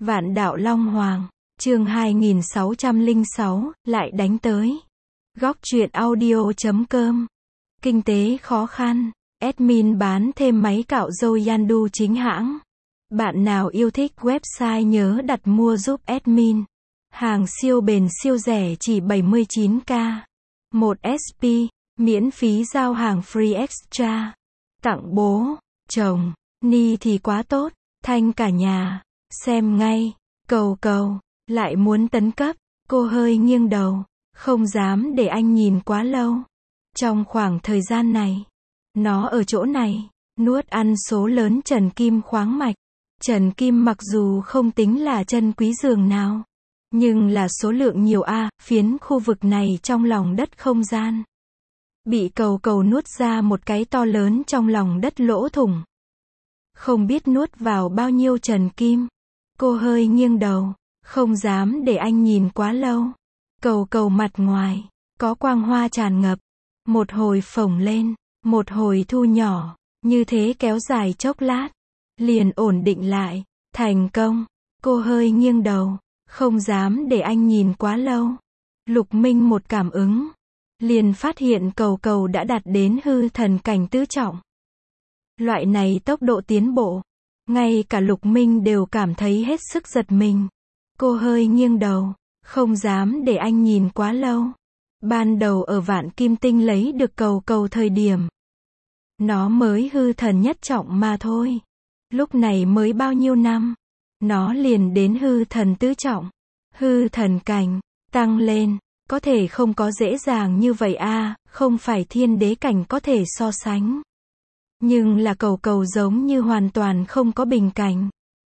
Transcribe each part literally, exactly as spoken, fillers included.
Vạn đạo Long Hoàng, chương hai nghìn sáu trăm lẻ sáu, lại đánh tới. Góc truyện audio chấm com. Kinh tế khó khăn, admin bán thêm máy cạo râu Yandu chính hãng. Bạn nào yêu thích website nhớ đặt mua giúp admin. Hàng siêu bền siêu rẻ chỉ bảy mươi chín k. một ét pê, miễn phí giao hàng free extra. Tặng bố, chồng, ni thì quá tốt, thanh cả nhà. Xem ngay, cầu cầu, lại muốn tấn cấp, cô hơi nghiêng đầu, không dám để anh nhìn quá lâu. Trong khoảng thời gian này, nó ở chỗ này, nuốt ăn số lớn trần kim khoáng mạch. Trần kim mặc dù không tính là chân quý dường nào, nhưng là số lượng nhiều a, phiến khu vực này trong lòng đất không gian. Bị cầu cầu nuốt ra một cái to lớn trong lòng đất lỗ thủng. Không biết nuốt vào bao nhiêu trần kim. Cô hơi nghiêng đầu, không dám để anh nhìn quá lâu. Cầu cầu mặt ngoài, có quang hoa tràn ngập. Một hồi phồng lên, một hồi thu nhỏ, như thế kéo dài chốc lát. Liền ổn định lại, thành công. Cô hơi nghiêng đầu, không dám để anh nhìn quá lâu. Lục Minh một cảm ứng, liền phát hiện cầu cầu đã đạt đến hư thần cảnh tứ trọng. Loại này tốc độ tiến bộ, ngay cả Lục Minh đều cảm thấy hết sức giật mình. Cô hơi nghiêng đầu, không dám để anh nhìn quá lâu. Ban đầu ở Vạn Kim Tinh lấy được cầu cầu thời điểm, nó mới hư thần nhất trọng mà thôi. Lúc này mới bao nhiêu năm, nó liền đến hư thần tứ trọng. Hư thần cảnh, tăng lên, có thể không có dễ dàng như vậy a, không phải thiên đế cảnh có thể so sánh. Nhưng là cầu cầu giống như hoàn toàn không có bình cảnh.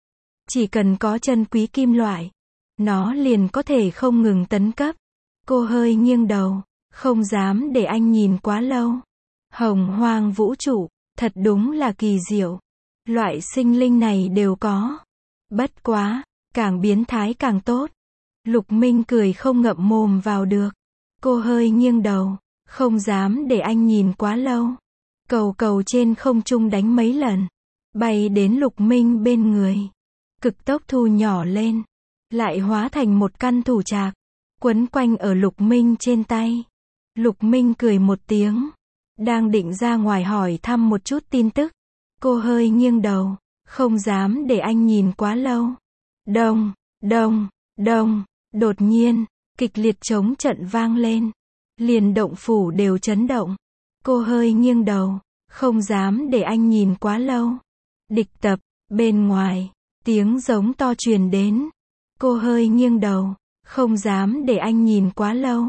Chỉ cần có chân quý kim loại, nó liền có thể không ngừng tấn cấp. Cô hơi nghiêng đầu, không dám để anh nhìn quá lâu. Hồng hoang vũ trụ, thật đúng là kỳ diệu. Loại sinh linh này đều có. Bất quá, càng biến thái càng tốt. Lục Minh cười không ngậm mồm vào được. Cô hơi nghiêng đầu, không dám để anh nhìn quá lâu. Cầu cầu trên không trung đánh mấy lần, bay đến Lục Minh bên người. Cực tốc thu nhỏ lên, lại hóa thành một căn thủ trạc, quấn quanh ở Lục Minh trên tay. Lục Minh cười một tiếng, đang định ra ngoài hỏi thăm một chút tin tức. Cô hơi nghiêng đầu, không dám để anh nhìn quá lâu. Đông, đông, đông, đột nhiên, kịch liệt chống trận vang lên. Liền động phủ đều chấn động. Cô hơi nghiêng đầu, không dám để anh nhìn quá lâu. Địch tập, bên ngoài, tiếng giống to truyền đến. Cô hơi nghiêng đầu, không dám để anh nhìn quá lâu.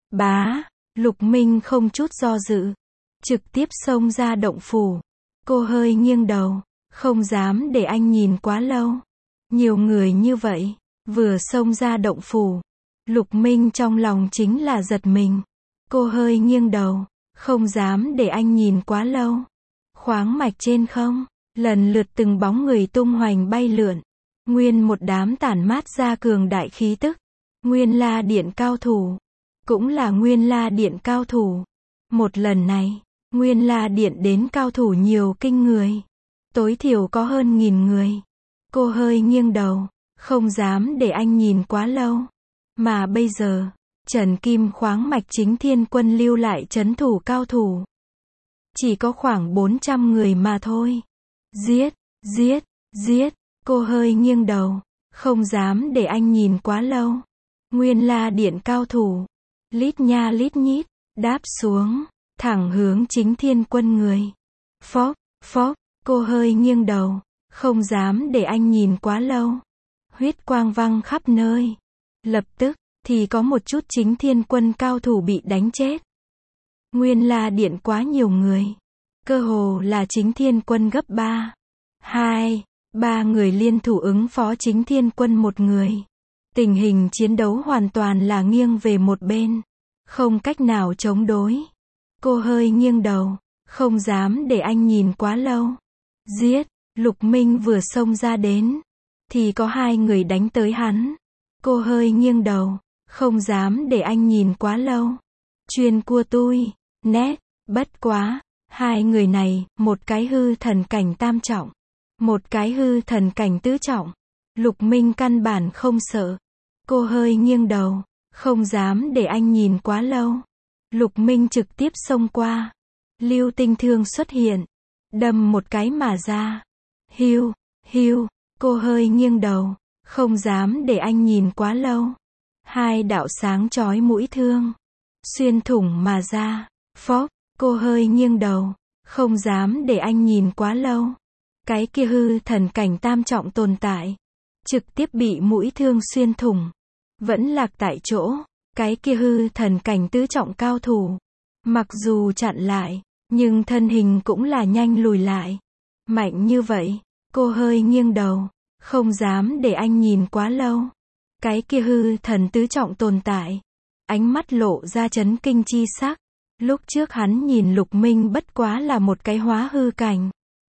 Bá, Lục Minh không chút do dự, trực tiếp xông ra động phủ. Cô hơi nghiêng đầu, không dám để anh nhìn quá lâu. Nhiều người như vậy, vừa xông ra động phủ. Lục Minh trong lòng chính là giật mình. Cô hơi nghiêng đầu, không dám để anh nhìn quá lâu. Khoáng mạch trên không, lần lượt từng bóng người tung hoành bay lượn. Nguyên một đám tản mát ra cường đại khí tức. Nguyên La Điện cao thủ. Cũng là Nguyên La Điện cao thủ. Một lần này, Nguyên La Điện đến cao thủ nhiều kinh người. Tối thiểu có hơn nghìn người. Cô hơi nghiêng đầu, không dám để anh nhìn quá lâu. Mà bây giờ, Trần Kim khoáng mạch chính thiên quân lưu lại trấn thủ cao thủ. Chỉ có khoảng bốn trăm người mà thôi. Giết, giết, giết. Cô hơi nghiêng đầu, không dám để anh nhìn quá lâu. Nguyên La Điện cao thủ, lít nha lít nhít, đáp xuống, thẳng hướng chính thiên quân người. Phốc, phốc, cô hơi nghiêng đầu, không dám để anh nhìn quá lâu. Huyết quang văng khắp nơi. Lập tức, thì có một chút chính thiên quân cao thủ bị đánh chết. Nguyên La Điện quá nhiều người. Cơ hồ là chính thiên quân gấp ba. Hai, ba người liên thủ ứng phó chính thiên quân một người. Tình hình chiến đấu hoàn toàn là nghiêng về một bên. Không cách nào chống đối. Cô hơi nghiêng đầu, không dám để anh nhìn quá lâu. Giết, Lục Minh vừa xông ra đến, thì có hai người đánh tới hắn. Cô hơi nghiêng đầu, không dám để anh nhìn quá lâu. Chuyên cua tui, nét, bất quá. Hai người này, một cái hư thần cảnh tam trọng, một cái hư thần cảnh tứ trọng. Lục Minh căn bản không sợ. Cô hơi nghiêng đầu, không dám để anh nhìn quá lâu. Lục Minh trực tiếp xông qua. Lưu Tinh Thương xuất hiện, đâm một cái mà ra. Hiu, hiu, cô hơi nghiêng đầu, không dám để anh nhìn quá lâu. Hai đạo sáng chói mũi thương, xuyên thủng mà ra. Phốc, cô hơi nghiêng đầu, không dám để anh nhìn quá lâu. Cái kia hư thần cảnh tam trọng tồn tại, trực tiếp bị mũi thương xuyên thủng, vẫn lạc tại chỗ. Cái kia hư thần cảnh tứ trọng cao thủ, mặc dù chặn lại, nhưng thân hình cũng là nhanh lùi lại. Mạnh như vậy, cô hơi nghiêng đầu, không dám để anh nhìn quá lâu. Cái kia hư thần tứ trọng tồn tại, ánh mắt lộ ra chấn kinh chi sắc. Lúc trước hắn nhìn Lục Minh bất quá là một cái hóa hư cảnh,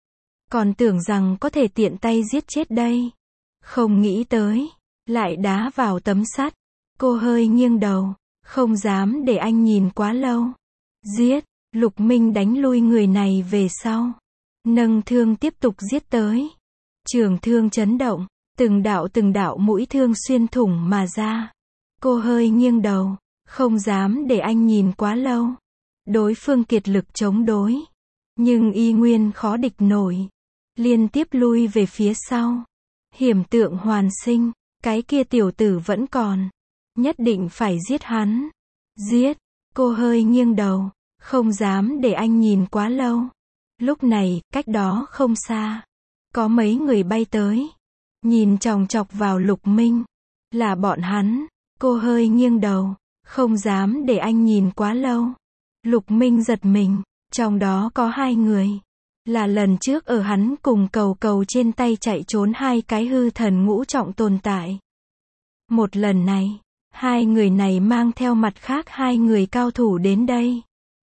còn tưởng rằng có thể tiện tay giết chết đây. Không nghĩ tới, lại đá vào tấm sắt. Cô hơi nghiêng đầu, không dám để anh nhìn quá lâu. Giết, Lục Minh đánh lui người này về sau, nâng thương tiếp tục giết tới. Trường thương chấn động, từng đạo từng đạo mũi thương xuyên thủng mà ra. Cô hơi nghiêng đầu, không dám để anh nhìn quá lâu. Đối phương kiệt lực chống đối, nhưng y nguyên khó địch nổi, liên tiếp lui về phía sau. Hiểm tượng hoàn sinh, cái kia tiểu tử vẫn còn, nhất định phải giết hắn. Giết, cô hơi nghiêng đầu, không dám để anh nhìn quá lâu. Lúc này, cách đó không xa, có mấy người bay tới, nhìn chòng chọc vào Lục Minh. Là bọn hắn. Cô hơi nghiêng đầu, không dám để anh nhìn quá lâu. Lục Minh giật mình, trong đó có hai người, là lần trước ở hắn cùng cầu cầu trên tay chạy trốn hai cái hư thần ngũ trọng tồn tại. Một lần này, hai người này mang theo mặt khác hai người cao thủ đến đây,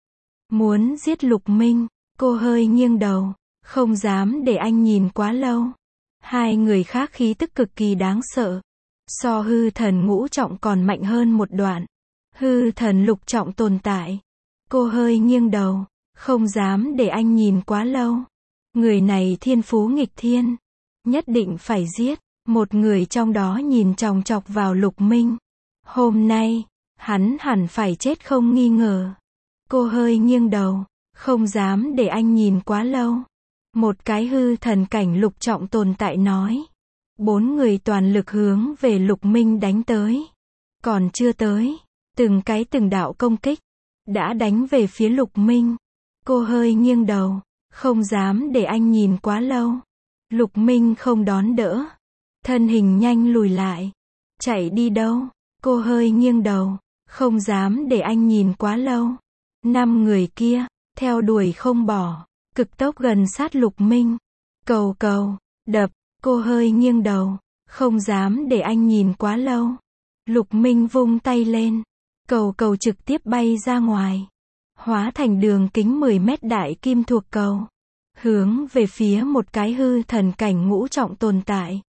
muốn giết Lục Minh. Cô hơi nghiêng đầu, không dám để anh nhìn quá lâu. Hai người khác khí tức cực kỳ đáng sợ, so hư thần ngũ trọng còn mạnh hơn một đoạn. Hư thần lục trọng tồn tại. Cô hơi nghiêng đầu, không dám để anh nhìn quá lâu. Người này thiên phú nghịch thiên, nhất định phải giết. Một người trong đó nhìn chòng chọc vào Lục Minh. Hôm nay, hắn hẳn phải chết không nghi ngờ. Cô hơi nghiêng đầu, không dám để anh nhìn quá lâu. Một cái hư thần cảnh lục trọng tồn tại nói. Bốn người toàn lực hướng về Lục Minh đánh tới. Còn chưa tới, từng cái từng đạo công kích đã đánh về phía Lục Minh. Cô hơi nghiêng đầu, không dám để anh nhìn quá lâu. Lục Minh không đón đỡ, thân hình nhanh lùi lại. Chạy đi đâu? Cô hơi nghiêng đầu, không dám để anh nhìn quá lâu. Năm người kia, theo đuổi không bỏ, cực tốc gần sát Lục Minh. Cầu cầu, đập, cô hơi nghiêng đầu, không dám để anh nhìn quá lâu. Lục Minh vung tay lên, cầu cầu trực tiếp bay ra ngoài, hóa thành đường kính mười mét đại kim thuộc cầu, hướng về phía một cái hư thần cảnh ngũ trọng tồn tại.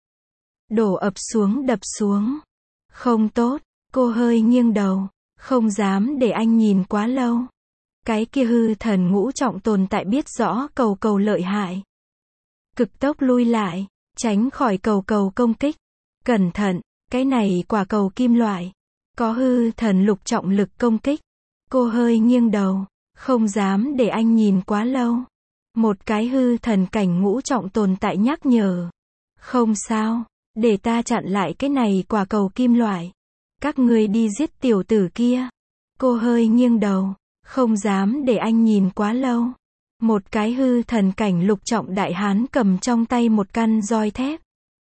Đổ ập xuống đập xuống. Không tốt, cô hơi nghiêng đầu, không dám để anh nhìn quá lâu. Cái kia hư thần ngũ trọng tồn tại biết rõ cầu cầu lợi hại, cực tốc lui lại, tránh khỏi cầu cầu công kích. Cẩn thận, cái này quả cầu kim loại, có hư thần lục trọng lực công kích. Cô hơi nghiêng đầu, không dám để anh nhìn quá lâu. Một cái hư thần cảnh ngũ trọng tồn tại nhắc nhở. Không sao, để ta chặn lại cái này quả cầu kim loại. Các ngươi đi giết tiểu tử kia. Cô hơi nghiêng đầu, không dám để anh nhìn quá lâu. Một cái hư thần cảnh lục trọng đại hán cầm trong tay một căn roi thép,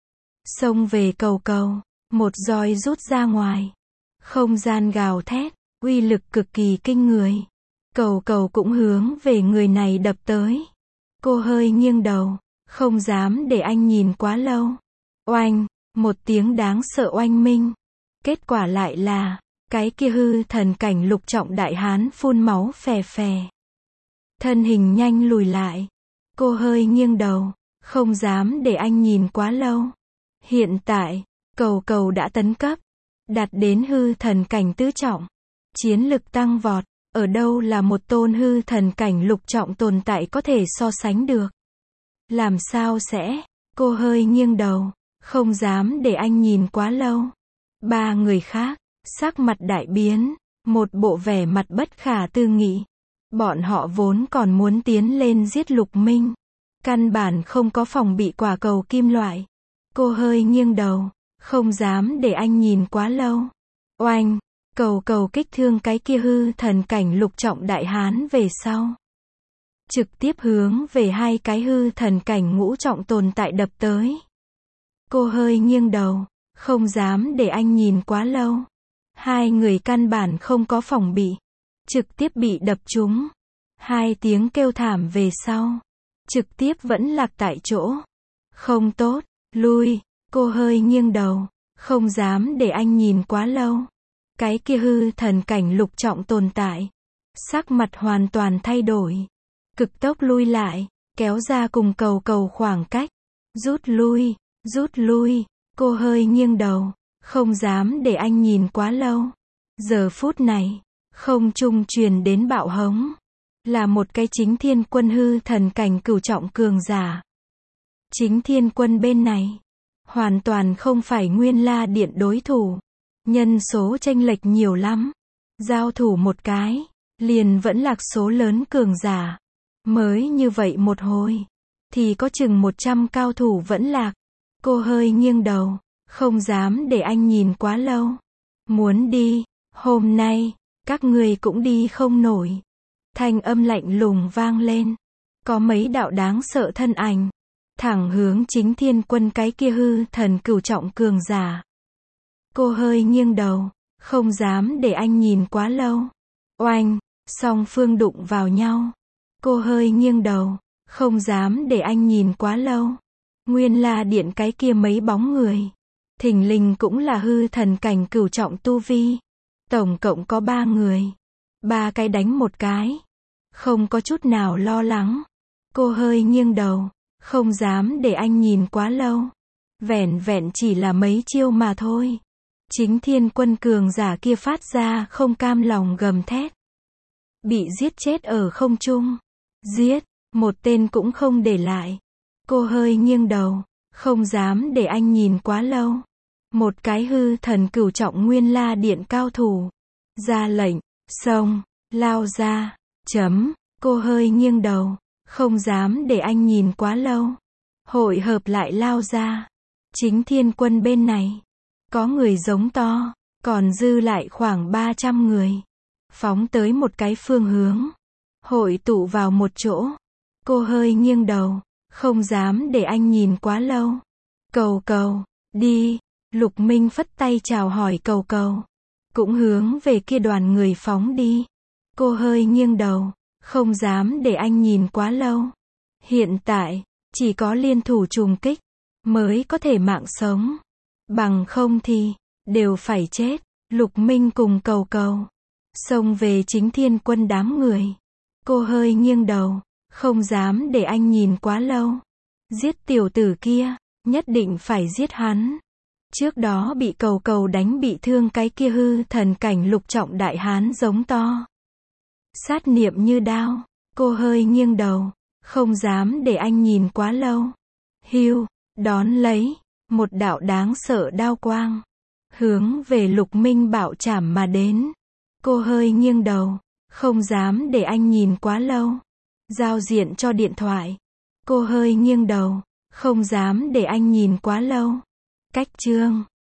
xông về cầu cầu, một roi rút ra ngoài. Không gian gào thét, uy lực cực kỳ kinh người. Cầu cầu cũng hướng về người này đập tới. Cô hơi nghiêng đầu, không dám để anh nhìn quá lâu. Oanh, một tiếng đáng sợ oanh minh. Kết quả lại là, cái kia hư thần cảnh lục trọng đại hán phun máu phè phè. Thân hình nhanh lùi lại. Cô hơi nghiêng đầu, không dám để anh nhìn quá lâu. Hiện tại, cầu cầu đã tấn cấp, đạt đến hư thần cảnh tứ trọng. Chiến lực tăng vọt, ở đâu là một tôn hư thần cảnh lục trọng tồn tại có thể so sánh được. Làm sao sẽ? Cô hơi nghiêng đầu, không dám để anh nhìn quá lâu. Ba người khác, sắc mặt đại biến, một bộ vẻ mặt bất khả tư nghị. Bọn họ vốn còn muốn tiến lên giết Lục Minh. Căn bản không có phòng bị quả cầu kim loại. Cô hơi nghiêng đầu, không dám để anh nhìn quá lâu. Oanh, cầu cầu kích thương cái kia hư thần cảnh lục trọng đại hán về sau. Trực tiếp hướng về hai cái hư thần cảnh ngũ trọng tồn tại đập tới. Cô hơi nghiêng đầu, không dám để anh nhìn quá lâu. Hai người căn bản không có phòng bị. Trực tiếp bị đập trúng. Hai tiếng kêu thảm về sau. Trực tiếp vẫn lạc tại chỗ. Không tốt, lui, cô hơi nghiêng đầu, không dám để anh nhìn quá lâu. Cái kia hư thần cảnh lục trọng tồn tại. Sắc mặt hoàn toàn thay đổi. Cực tốc lui lại, kéo ra cùng cầu cầu khoảng cách. Rút lui, rút lui, cô hơi nghiêng đầu, không dám để anh nhìn quá lâu. Giờ phút này, không trung truyền đến bạo hống. Là một cái chính thiên quân hư thần cảnh cửu trọng cường giả. Chính thiên quân bên này, hoàn toàn không phải Nguyên La Điện đối thủ. Nhân số chênh lệch nhiều lắm. Giao thủ một cái, liền vẫn lạc số lớn cường giả. Mới như vậy một hồi, thì có chừng một trăm cao thủ vẫn lạc. Cô hơi nghiêng đầu, không dám để anh nhìn quá lâu. Muốn đi, hôm nay, các người cũng đi không nổi. Thanh âm lạnh lùng vang lên. Có mấy đạo đáng sợ thân ảnh. Thẳng hướng chính thiên quân cái kia hư thần cửu trọng cường giả. Cô hơi nghiêng đầu, không dám để anh nhìn quá lâu. Oanh, song phương đụng vào nhau. Cô hơi nghiêng đầu, không dám để anh nhìn quá lâu. Nguyên La Điện cái kia mấy bóng người. Thình lình cũng là hư thần cảnh cửu trọng tu vi. Tổng cộng có ba người. Ba cái đánh một cái. Không có chút nào lo lắng. Cô hơi nghiêng đầu, không dám để anh nhìn quá lâu. Vẻn vẹn chỉ là mấy chiêu mà thôi. Chính thiên quân cường giả kia phát ra không cam lòng gầm thét. Bị giết chết ở không trung. Giết, một tên cũng không để lại. Cô hơi nghiêng đầu, không dám để anh nhìn quá lâu. Một cái hư thần cửu trọng Nguyên La Điện cao thủ. Ra lệnh, xông, lao ra, chấm, cô hơi nghiêng đầu, không dám để anh nhìn quá lâu. Hội hợp lại lao ra. Chính thiên quân bên này, có người giống to, còn dư lại khoảng ba trăm người. Phóng tới một cái phương hướng. Hội tụ vào một chỗ. Cô hơi nghiêng đầu, không dám để anh nhìn quá lâu. Cầu cầu, đi. Lục Minh phất tay chào hỏi cầu cầu. Cũng hướng về kia đoàn người phóng đi. Cô hơi nghiêng đầu, không dám để anh nhìn quá lâu. Hiện tại, chỉ có liên thủ trùng kích, mới có thể mạng sống. Bằng không thì, đều phải chết. Lục Minh cùng cầu cầu. Xông về chính thiên quân đám người. Cô hơi nghiêng đầu, không dám để anh nhìn quá lâu. Giết tiểu tử kia, nhất định phải giết hắn. Trước đó bị cầu cầu đánh bị thương cái kia hư thần cảnh lục trọng đại hán giống to. Sát niệm như đao, cô hơi nghiêng đầu, không dám để anh nhìn quá lâu. Hiu, đón lấy, một đạo đáng sợ đao quang. Hướng về Lục Minh bạo chảm mà đến. Cô hơi nghiêng đầu, không dám để anh nhìn quá lâu. Giao diện cho điện thoại. Cô hơi nghiêng đầu, không dám để anh nhìn quá lâu. Cách chương